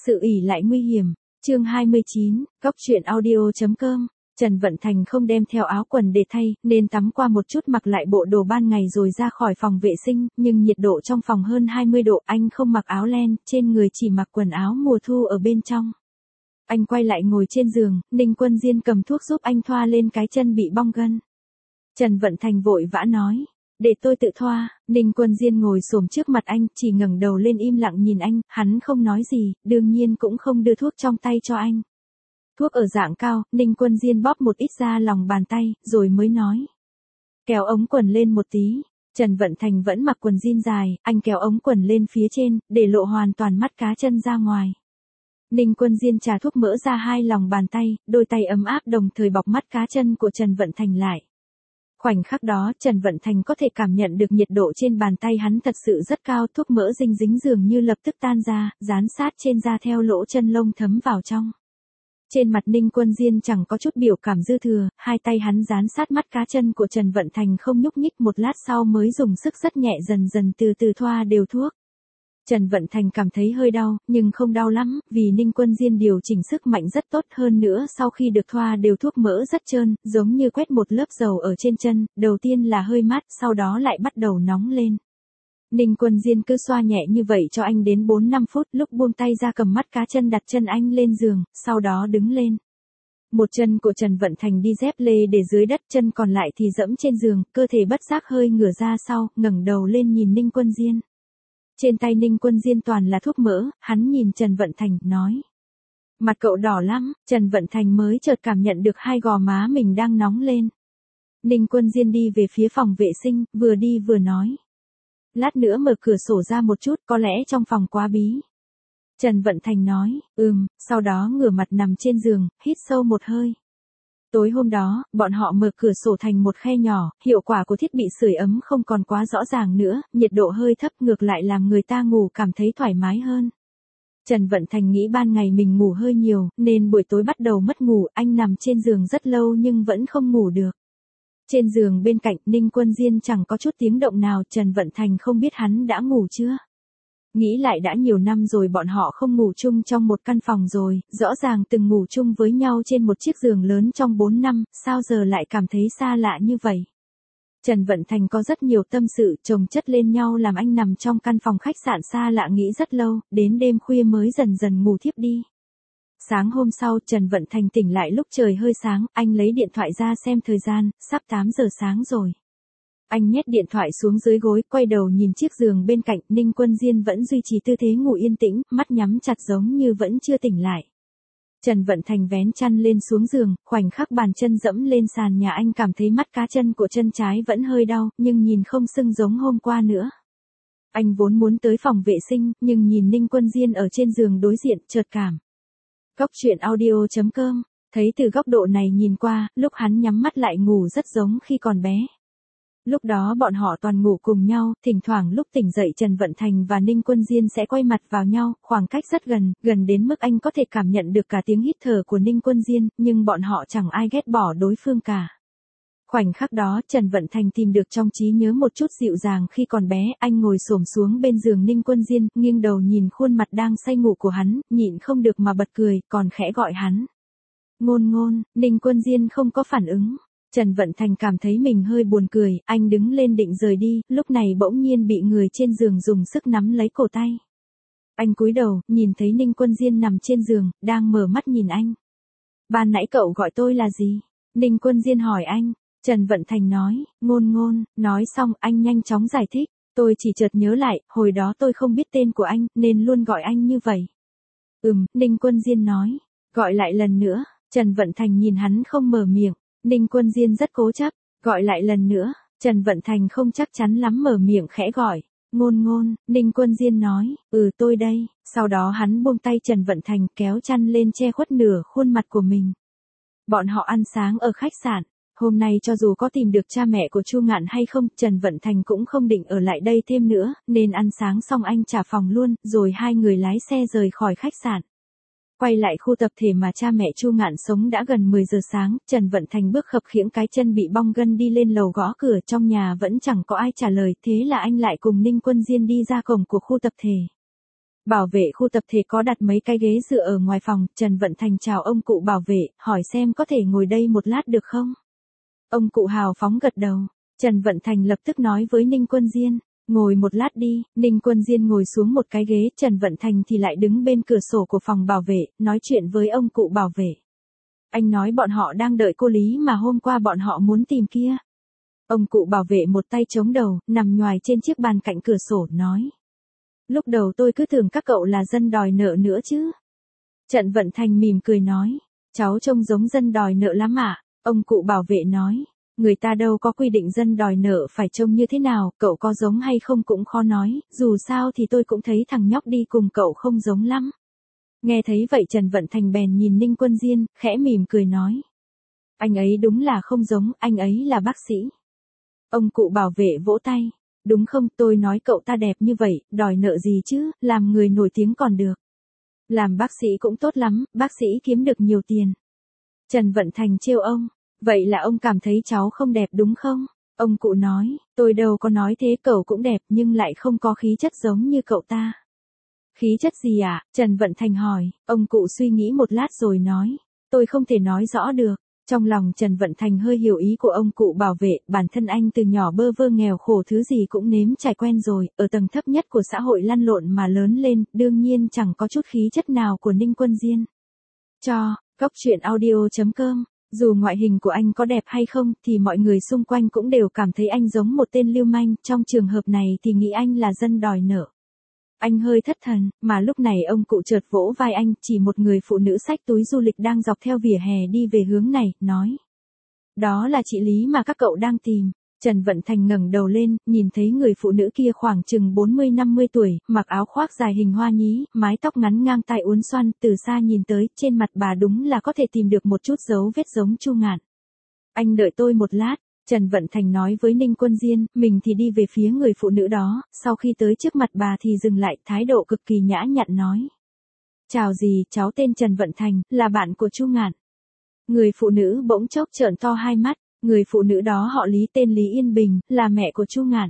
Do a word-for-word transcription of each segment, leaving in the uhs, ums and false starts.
Sự ỷ lại nguy hiểm. Chương hai mươi chín, Cóc truyện audio.com. Trần Vận Thành không đem theo áo quần để thay, nên tắm qua một chút mặc lại bộ đồ ban ngày rồi ra khỏi phòng vệ sinh, nhưng nhiệt độ trong phòng hơn hai mươi độ, anh không mặc áo len, trên người chỉ mặc quần áo mùa thu ở bên trong. Anh quay lại ngồi trên giường, Ninh Quân Diên cầm thuốc giúp anh thoa lên cái chân bị bong gân. Trần Vận Thành vội vã nói, để tôi tự thoa. Ninh Quân Diên ngồi xổm trước mặt anh, chỉ ngẩng đầu lên im lặng nhìn anh, hắn không nói gì, đương nhiên cũng không đưa thuốc trong tay cho anh. Thuốc ở dạng cao, Ninh Quân Diên bóp một ít ra lòng bàn tay, rồi mới nói. Kéo ống quần lên một tí. Trần Vận Thành vẫn mặc quần jean dài, anh kéo ống quần lên phía trên, để lộ hoàn toàn mắt cá chân ra ngoài. Ninh Quân Diên trà thuốc mỡ ra hai lòng bàn tay, đôi tay ấm áp đồng thời bọc mắt cá chân của Trần Vận Thành lại. Khoảnh khắc đó, Trần Vận Thành có thể cảm nhận được nhiệt độ trên bàn tay hắn thật sự rất cao, thuốc mỡ dinh dính dường như lập tức tan ra, dán sát trên da theo lỗ chân lông thấm vào trong. Trên mặt Ninh Quân Diên chẳng có chút biểu cảm dư thừa, hai tay hắn dán sát mắt cá chân của Trần Vận Thành không nhúc nhích, một lát sau mới dùng sức rất nhẹ dần dần từ từ thoa đều thuốc. Trần Vận Thành cảm thấy hơi đau, nhưng không đau lắm, vì Ninh Quân Diên điều chỉnh sức mạnh rất tốt, hơn nữa sau khi được thoa đều thuốc mỡ rất trơn, giống như quét một lớp dầu ở trên chân, đầu tiên là hơi mát, sau đó lại bắt đầu nóng lên. Ninh Quân Diên cứ xoa nhẹ như vậy cho anh đến bốn năm phút, lúc buông tay ra cầm mắt cá chân đặt chân anh lên giường, sau đó đứng lên. Một chân của Trần Vận Thành đi dép lê để dưới đất, chân còn lại thì dẫm trên giường, cơ thể bất giác hơi ngửa ra sau, ngẩng đầu lên nhìn Ninh Quân Diên. Trên tay Ninh Quân Diên toàn là thuốc mỡ, hắn nhìn Trần Vận Thành, nói. Mặt cậu đỏ lắm. Trần Vận Thành mới chợt cảm nhận được hai gò má mình đang nóng lên. Ninh Quân Diên đi về phía phòng vệ sinh, vừa đi vừa nói. Lát nữa mở cửa sổ ra một chút, có lẽ trong phòng quá bí. Trần Vận Thành nói, ừm, sau đó ngửa mặt nằm trên giường, hít sâu một hơi. Tối hôm đó, bọn họ mở cửa sổ thành một khe nhỏ, hiệu quả của thiết bị sưởi ấm không còn quá rõ ràng nữa, nhiệt độ hơi thấp ngược lại làm người ta ngủ cảm thấy thoải mái hơn. Trần Vận Thành nghĩ ban ngày mình ngủ hơi nhiều, nên buổi tối bắt đầu mất ngủ, anh nằm trên giường rất lâu nhưng vẫn không ngủ được. Trên giường bên cạnh, Ninh Quân Diên chẳng có chút tiếng động nào, Trần Vận Thành không biết hắn đã ngủ chưa. Nghĩ lại đã nhiều năm rồi bọn họ không ngủ chung trong một căn phòng rồi, rõ ràng từng ngủ chung với nhau trên một chiếc giường lớn trong bốn năm, sao giờ lại cảm thấy xa lạ như vậy. Trần Vận Thành có rất nhiều tâm sự chồng chất lên nhau làm anh nằm trong căn phòng khách sạn xa lạ nghĩ rất lâu, đến đêm khuya mới dần dần ngủ thiếp đi. Sáng hôm sau Trần Vận Thành tỉnh lại lúc trời hơi sáng, anh lấy điện thoại ra xem thời gian, sắp tám giờ sáng rồi. Anh nhét điện thoại xuống dưới gối, quay đầu nhìn chiếc giường bên cạnh, Ninh Quân Diên vẫn duy trì tư thế ngủ yên tĩnh, mắt nhắm chặt giống như vẫn chưa tỉnh lại. Trần Vận Thành vén chăn lên xuống giường, khoảnh khắc bàn chân dẫm lên sàn nhà anh cảm thấy mắt cá chân của chân trái vẫn hơi đau, nhưng nhìn không sưng giống hôm qua nữa. Anh vốn muốn tới phòng vệ sinh, nhưng nhìn Ninh Quân Diên ở trên giường đối diện, chợt cảm. Cóc truyện audio.com, thấy từ góc độ này nhìn qua, lúc hắn nhắm mắt lại ngủ rất giống khi còn bé. Lúc đó bọn họ toàn ngủ cùng nhau, thỉnh thoảng lúc tỉnh dậy Trần Vận Thành và Ninh Quân Diên sẽ quay mặt vào nhau, khoảng cách rất gần, gần đến mức anh có thể cảm nhận được cả tiếng hít thở của Ninh Quân Diên, nhưng bọn họ chẳng ai ghét bỏ đối phương cả. Khoảnh khắc đó, Trần Vận Thành tìm được trong trí nhớ một chút dịu dàng khi còn bé, anh ngồi xổm xuống bên giường Ninh Quân Diên, nghiêng đầu nhìn khuôn mặt đang say ngủ của hắn, nhịn không được mà bật cười, còn khẽ gọi hắn. Ngôn Ngôn. Ninh Quân Diên không có phản ứng. Trần Vận Thành cảm thấy mình hơi buồn cười, anh đứng lên định rời đi, lúc này bỗng nhiên bị người trên giường dùng sức nắm lấy cổ tay. Anh cúi đầu, nhìn thấy Ninh Quân Diên nằm trên giường, đang mở mắt nhìn anh. Ban nãy cậu gọi tôi là gì? Ninh Quân Diên hỏi anh. Trần Vận Thành nói, Ngôn Ngôn. Nói xong, anh nhanh chóng giải thích. Tôi chỉ chợt nhớ lại, hồi đó tôi không biết tên của anh, nên luôn gọi anh như vậy. Ừm, Ninh Quân Diên nói. Gọi lại lần nữa. Trần Vận Thành nhìn hắn không mở miệng. Ninh Quân Diên rất cố chấp, gọi lại lần nữa, Trần Vận Thành không chắc chắn lắm mở miệng khẽ gọi, Ngôn Ngôn. Ninh Quân Diên nói, ừ tôi đây, sau đó hắn buông tay Trần Vận Thành kéo chăn lên che khuất nửa khuôn mặt của mình. Bọn họ ăn sáng ở khách sạn, hôm nay cho dù có tìm được cha mẹ của Chu Ngạn hay không, Trần Vận Thành cũng không định ở lại đây thêm nữa, nên ăn sáng xong anh trả phòng luôn, rồi hai người lái xe rời khỏi khách sạn. Quay lại khu tập thể mà cha mẹ Chu Ngạn sống đã gần mười giờ sáng, Trần Vận Thành bước khập khiễng cái chân bị bong gân đi lên lầu gõ cửa, trong nhà vẫn chẳng có ai trả lời, thế là anh lại cùng Ninh Quân Diên đi ra cổng của khu tập thể. Bảo vệ khu tập thể có đặt mấy cái ghế dựa ở ngoài phòng, Trần Vận Thành chào ông cụ bảo vệ, hỏi xem có thể ngồi đây một lát được không? Ông cụ hào phóng gật đầu. Trần Vận Thành lập tức nói với Ninh Quân Diên, ngồi một lát đi. Ninh Quân Diên ngồi xuống một cái ghế, Trần Vận Thành thì lại đứng bên cửa sổ của phòng bảo vệ, nói chuyện với ông cụ bảo vệ. Anh nói bọn họ đang đợi cô Lý mà hôm qua bọn họ muốn tìm kia. Ông cụ bảo vệ một tay chống đầu, nằm nhoài trên chiếc bàn cạnh cửa sổ, nói. Lúc đầu tôi cứ tưởng các cậu là dân đòi nợ nữa chứ. Trần Vận Thành mỉm cười nói, cháu trông giống dân đòi nợ lắm ạ. Ông cụ bảo vệ nói, người ta đâu có quy định dân đòi nợ phải trông như thế nào, cậu có giống hay không cũng khó nói, dù sao thì tôi cũng thấy thằng nhóc đi cùng cậu không giống lắm. Nghe thấy vậy Trần Vận Thành bèn nhìn Ninh Quân Diên, khẽ mỉm cười nói. Anh ấy đúng là không giống, anh ấy là bác sĩ. Ông cụ bảo vệ vỗ tay. Đúng không, tôi nói cậu ta đẹp như vậy, đòi nợ gì chứ, làm người nổi tiếng còn được. Làm bác sĩ cũng tốt lắm, bác sĩ kiếm được nhiều tiền. Trần Vận Thành trêu ông, vậy là ông cảm thấy cháu không đẹp đúng không? Ông cụ nói, tôi đâu có nói thế, cậu cũng đẹp nhưng lại không có khí chất giống như cậu ta. Khí chất gì ạ? À? Trần Vận Thành hỏi, ông cụ suy nghĩ một lát rồi nói, tôi không thể nói rõ được. Trong lòng Trần Vận Thành hơi hiểu ý của ông cụ bảo vệ, bản thân anh từ nhỏ bơ vơ nghèo khổ thứ gì cũng nếm trải quen rồi, ở tầng thấp nhất của xã hội lăn lộn mà lớn lên, đương nhiên chẳng có chút khí chất nào của Ninh Quân Diên. Cho, Góc Chuyện Audio chấm com, dù ngoại hình của anh có đẹp hay không thì mọi người xung quanh cũng đều cảm thấy anh giống một tên lưu manh, trong trường hợp này thì nghĩ anh là dân đòi nợ. Anh hơi thất thần, mà lúc này ông cụ chợt vỗ vai anh, chỉ một người phụ nữ xách túi du lịch đang dọc theo vỉa hè đi về hướng này, nói. Đó là chị Lý mà các cậu đang tìm. Trần Vận Thành ngẩng đầu lên, nhìn thấy người phụ nữ kia khoảng chừng bốn mươi năm mươi tuổi, mặc áo khoác dài hình hoa nhí, mái tóc ngắn ngang tai uốn xoăn, từ xa nhìn tới, trên mặt bà đúng là có thể tìm được một chút dấu vết giống Chu Ngạn. Anh đợi tôi một lát. Trần Vận Thành nói với Ninh Quân Diên, mình thì đi về phía người phụ nữ đó, sau khi tới trước mặt bà thì dừng lại, thái độ cực kỳ nhã nhặn nói. Chào dì, cháu tên Trần Vận Thành, là bạn của Chu Ngạn. Người phụ nữ bỗng chốc trợn to hai mắt, người phụ nữ đó họ Lý, tên Lý Yên Bình, là mẹ của Chu Ngạn.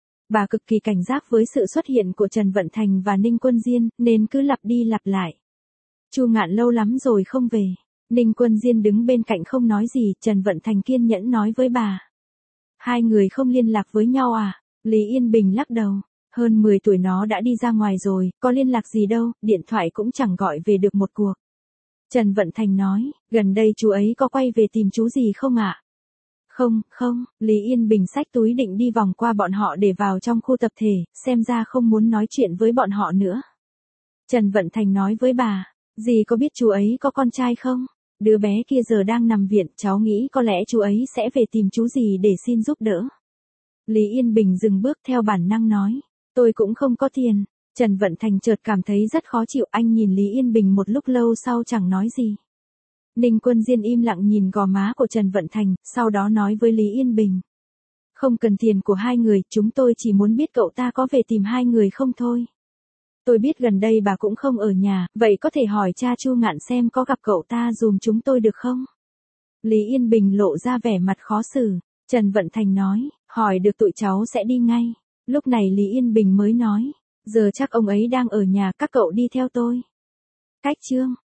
Bà cực kỳ cảnh giác với sự xuất hiện của Trần Vận Thành và Ninh Quân Diên, nên cứ lặp đi lặp lại. Chu Ngạn lâu lắm rồi không về. Ninh Quân Diên đứng bên cạnh không nói gì, Trần Vận Thành kiên nhẫn nói với bà. Hai người không liên lạc với nhau à? Lý Yên Bình lắc đầu. Hơn mười tuổi nó đã đi ra ngoài rồi, có liên lạc gì đâu, điện thoại cũng chẳng gọi về được một cuộc. Trần Vận Thành nói, gần đây chú ấy có quay về tìm chú gì không ạ? À? Không, không, Lý Yên Bình xách túi định đi vòng qua bọn họ để vào trong khu tập thể, xem ra không muốn nói chuyện với bọn họ nữa. Trần Vận Thành nói với bà, dì có biết chú ấy có con trai không? Đứa bé kia giờ đang nằm viện, cháu nghĩ có lẽ chú ấy sẽ về tìm chú gì để xin giúp đỡ. Lý Yên Bình dừng bước theo bản năng nói, tôi cũng không có tiền. Trần Vận Thành chợt cảm thấy rất khó chịu, anh nhìn Lý Yên Bình một lúc lâu sau chẳng nói gì. Ninh Quân Diên im lặng nhìn gò má của Trần Vận Thành, sau đó nói với Lý Yên Bình. Không cần tiền của hai người, chúng tôi chỉ muốn biết cậu ta có về tìm hai người không thôi. Tôi biết gần đây bà cũng không ở nhà, vậy có thể hỏi cha Chu Ngạn xem có gặp cậu ta dùm chúng tôi được không? Lý Yên Bình lộ ra vẻ mặt khó xử. Trần Vận Thành nói, hỏi được tụi cháu sẽ đi ngay. Lúc này Lý Yên Bình mới nói, giờ chắc ông ấy đang ở nhà, các cậu đi theo tôi. Cách chương.